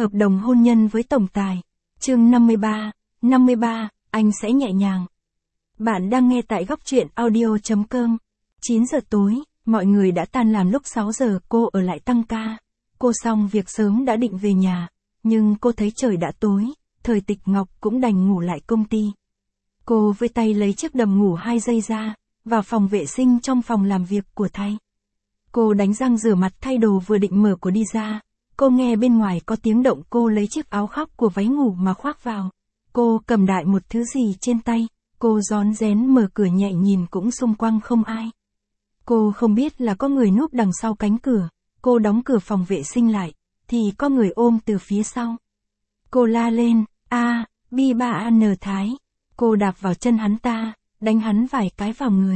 Hợp đồng hôn nhân với tổng tài. Chương 53, anh sẽ nhẹ nhàng. Bạn đang nghe tại góc truyện audio.com. 9 giờ tối, mọi người đã tan làm. Lúc 6 giờ cô ở lại tăng ca. Cô xong việc sớm đã định về nhà, nhưng cô thấy trời đã tối, Thời Tịch Ngọc cũng đành ngủ lại công ty. Cô với tay lấy chiếc đầm ngủ 2 giây ra, vào phòng vệ sinh trong phòng làm việc của Thay. Cô đánh răng rửa mặt thay đồ vừa định mở cửa đi ra, cô nghe bên ngoài có tiếng động. Cô lấy chiếc áo khoác của váy ngủ mà khoác vào. Cô cầm đại một thứ gì trên tay, cô rón rén mở cửa nhẹ nhìn cũng xung quanh không ai. Cô không biết là có người núp đằng sau cánh cửa. Cô đóng cửa phòng vệ sinh lại, thì có người ôm từ phía sau. Cô la lên, Bi ba an Thái. Cô đạp vào chân hắn ta, đánh hắn vài cái vào người.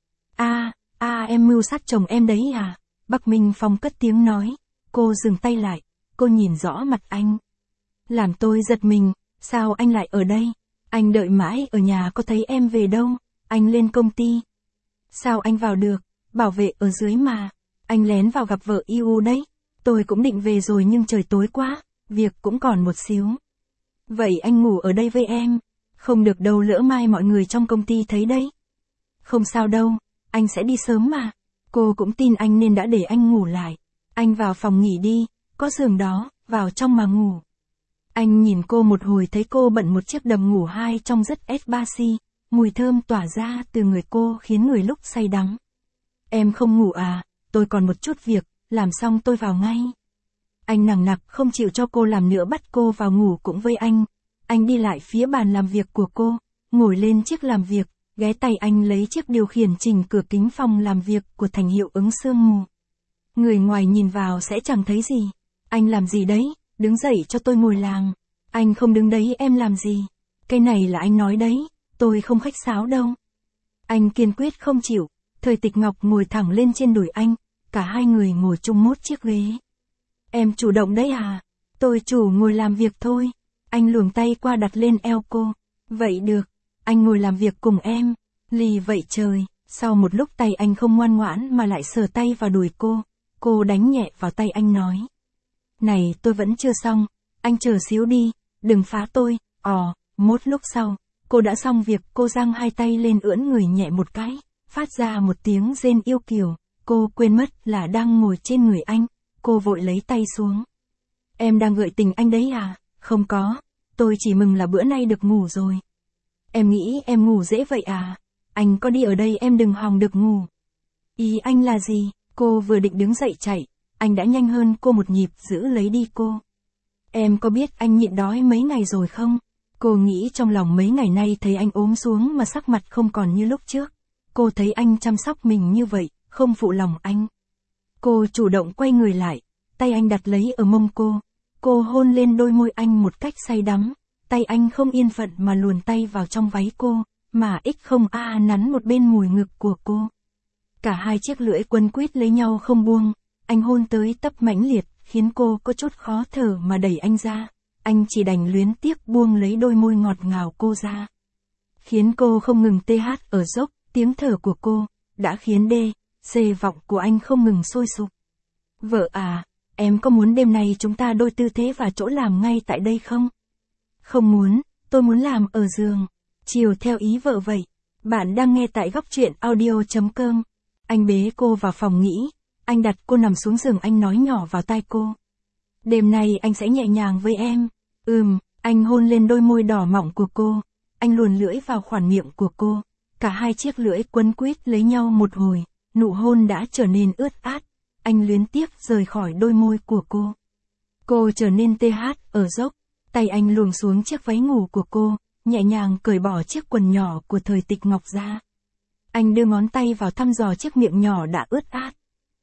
Em mưu sát chồng em đấy à? Bắc Minh Phong cất tiếng nói. Cô dừng tay lại, cô nhìn rõ mặt anh. Làm tôi giật mình, sao anh lại ở đây? Anh đợi mãi ở nhà có thấy em về đâu, anh lên công ty. Sao anh vào được, bảo vệ ở dưới mà. Anh lén vào gặp vợ yêu đấy. Tôi cũng định về rồi nhưng trời tối quá, việc cũng còn một xíu. Vậy anh ngủ ở đây với em. Không được đâu, lỡ mai mọi người trong công ty thấy đấy. Không sao đâu, anh sẽ đi sớm mà. Cô cũng tin anh nên đã để anh ngủ lại. Anh vào phòng nghỉ đi, có giường đó, vào trong mà ngủ. Anh nhìn cô một hồi thấy cô bận một chiếc đầm ngủ 2 trong rất S3C, mùi thơm tỏa ra từ người cô khiến người lúc say đắm. Em không ngủ à, tôi còn một chút việc, làm xong tôi vào ngay. Anh nằng nặc không chịu cho cô làm nữa, bắt cô vào ngủ cũng với anh. Anh đi lại phía bàn làm việc của cô, ngồi lên chiếc làm việc, ghé tay anh lấy chiếc điều khiển chỉnh cửa kính phòng làm việc của Thành hiệu ứng sương mù. Người ngoài nhìn vào sẽ chẳng thấy gì. Anh làm gì đấy, đứng dậy cho tôi ngồi làm. Anh không đứng đấy em làm gì. Cái này là anh nói đấy, tôi không khách sáo đâu. Anh kiên quyết không chịu. Thời Tịch Ngọc ngồi thẳng lên trên đùi anh, cả hai người ngồi chung một chiếc ghế. Em chủ động đấy à? Tôi chủ ngồi làm việc thôi. Anh luồng tay qua đặt lên eo cô. Vậy được, anh ngồi làm việc cùng em. Lì vậy trời. Sau một lúc tay anh không ngoan ngoãn mà lại sờ tay vào đùi cô. Cô đánh nhẹ vào tay anh nói. Này tôi vẫn chưa xong, anh chờ xíu đi, đừng phá tôi. Một lúc sau, cô đã xong việc. Cô giang hai tay lên ưỡn người nhẹ một cái, phát ra một tiếng rên yêu kiều. Cô quên mất là đang ngồi trên người anh. Cô vội lấy tay xuống. Em đang gợi tình anh đấy à? Không có, tôi chỉ mừng là bữa nay được ngủ rồi. Em nghĩ em ngủ dễ vậy à? Anh có đi ở đây em đừng hòng được ngủ. Ý anh là gì? Cô vừa định đứng dậy chạy, anh đã nhanh hơn cô một nhịp giữ lấy đi cô. Em có biết anh nhịn đói mấy ngày rồi không? Cô nghĩ trong lòng mấy ngày nay thấy anh ốm xuống mà sắc mặt không còn như lúc trước. Cô thấy anh chăm sóc mình như vậy, không phụ lòng anh. Cô chủ động quay người lại, tay anh đặt lấy ở mông cô. Cô hôn lên đôi môi anh một cách say đắm. Tay anh không yên phận mà luồn tay vào trong váy cô, mà không nắn một bên mùi ngực của cô. Cả hai chiếc lưỡi quấn quýt lấy nhau không buông. Anh hôn tới tấp mãnh liệt, khiến cô có chút khó thở mà đẩy anh ra. Anh chỉ đành luyến tiếc buông lấy đôi môi ngọt ngào cô ra. Khiến cô không ngừng TH ở dốc, tiếng thở của cô đã khiến C vọng của anh không ngừng sôi sục. Vợ à, em có muốn đêm nay chúng ta đôi tư thế và chỗ làm ngay tại đây không? Không muốn, tôi muốn làm ở giường. Chiều theo ý vợ vậy. Bạn đang nghe tại góc truyện audio.com. Anh bế cô vào phòng nghỉ. Anh đặt cô nằm xuống giường, anh nói nhỏ vào tai cô. Đêm nay anh sẽ nhẹ nhàng với em. Anh hôn lên đôi môi đỏ mọng của cô. Anh luồn lưỡi vào khoản miệng của cô. Cả hai chiếc lưỡi quấn quýt lấy nhau một hồi. Nụ hôn đã trở nên ướt át. Anh luyến tiếc rời khỏi đôi môi của cô. Cô trở nên TH ở dốc. Tay anh luồn xuống chiếc váy ngủ của cô, nhẹ nhàng cởi bỏ chiếc quần nhỏ của Thời Tịch Ngọc ra. Anh đưa ngón tay vào thăm dò chiếc miệng nhỏ đã ướt át.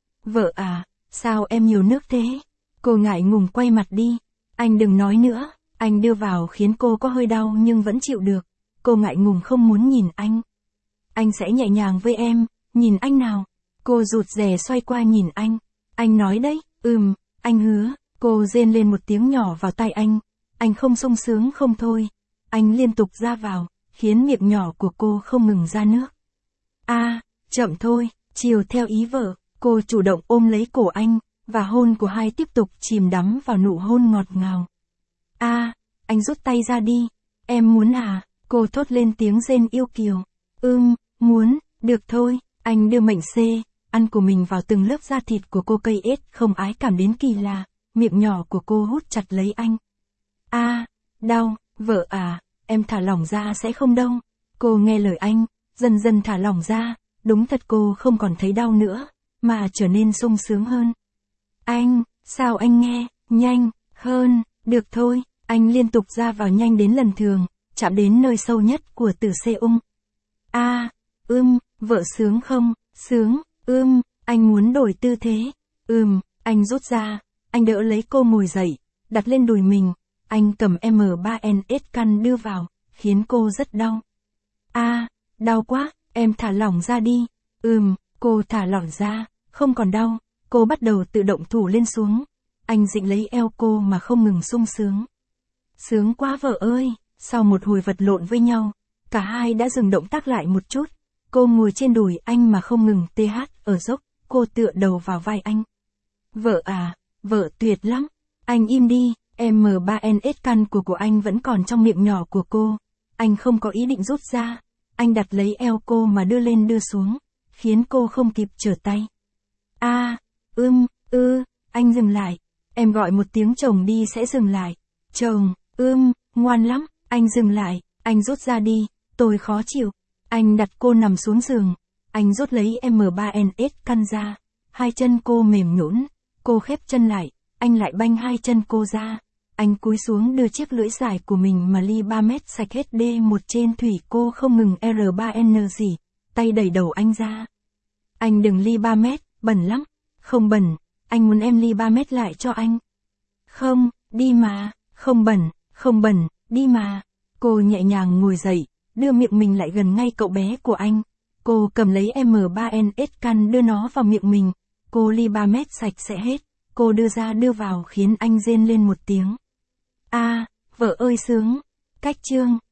Vợ à, sao em nhiều nước thế? Cô ngại ngùng quay mặt đi. Anh đừng nói nữa. Anh đưa vào khiến cô có hơi đau nhưng vẫn chịu được. Cô ngại ngùng không muốn nhìn anh. Anh sẽ nhẹ nhàng với em, nhìn anh nào. Cô rụt rè xoay qua nhìn anh. Anh nói đấy, anh hứa. Cô rên lên một tiếng nhỏ vào tai anh. Anh không sung sướng không thôi. Anh liên tục ra vào, khiến miệng nhỏ của cô không ngừng ra nước. Chậm thôi, chiều theo ý vợ. Cô chủ động ôm lấy cổ anh, và hôn của hai tiếp tục chìm đắm vào nụ hôn ngọt ngào. Anh rút tay ra đi. Em muốn à? Cô thốt lên tiếng rên yêu kiều. Muốn, được thôi. Anh đưa mệnh C, ăn của mình vào từng lớp da thịt của cô, cây ết không ái cảm đến kỳ lạ, miệng nhỏ của cô hút chặt lấy anh. Đau, vợ à, em thả lỏng ra sẽ không đâu. Cô nghe lời anh, dần dần thả lỏng ra, đúng thật cô không còn thấy đau nữa, mà trở nên sung sướng hơn. Sao anh nghe, nhanh, hơn, được thôi, anh liên tục ra vào nhanh đến lần thường, chạm đến nơi sâu nhất của tử xê ung. Vợ sướng không? Sướng, anh muốn đổi tư thế. Anh rút ra, anh đỡ lấy cô ngồi dậy, đặt lên đùi mình, anh cầm M3NS căn đưa vào, khiến cô rất đau. Đau quá, em thả lỏng ra đi. Cô thả lỏng ra, không còn đau, cô bắt đầu tự động thủ lên xuống. Anh dịnh lấy eo cô mà không ngừng sung sướng. Sướng quá vợ ơi, sau một hồi vật lộn với nhau, cả hai đã dừng động tác lại một chút. Cô ngồi trên đùi anh mà không ngừng ở dốc, cô tựa đầu vào vai anh. Vợ à, vợ tuyệt lắm. Anh im đi, M3NS căn của anh vẫn còn trong miệng nhỏ của cô. Anh không có ý định rút ra. Anh đặt lấy eo cô mà đưa lên đưa xuống, khiến cô không kịp trở tay. Anh dừng lại. Em gọi một tiếng chồng đi sẽ dừng lại. Chồng, ngoan lắm, anh dừng lại, anh rút ra đi, tôi khó chịu. Anh đặt cô nằm xuống giường, anh rút lấy M3NS căn ra, hai chân cô mềm nhũn, cô khép chân lại, anh lại banh hai chân cô ra. Anh cúi xuống đưa chiếc lưỡi dài của mình mà ly 3 mét sạch hết D1 trên thủy cô không ngừng R3N gì, tay đẩy đầu anh ra. Anh đừng ly 3 mét, bẩn lắm. Không bẩn, anh muốn em ly 3 mét lại cho anh. Không, đi mà, không bẩn, đi mà. Cô nhẹ nhàng ngồi dậy, đưa miệng mình lại gần ngay cậu bé của anh. Cô cầm lấy M3NS căn đưa nó vào miệng mình. Cô ly 3 mét sạch sẽ hết. Cô đưa ra đưa vào khiến anh rên lên một tiếng. Vợ ơi sướng. Cách chương.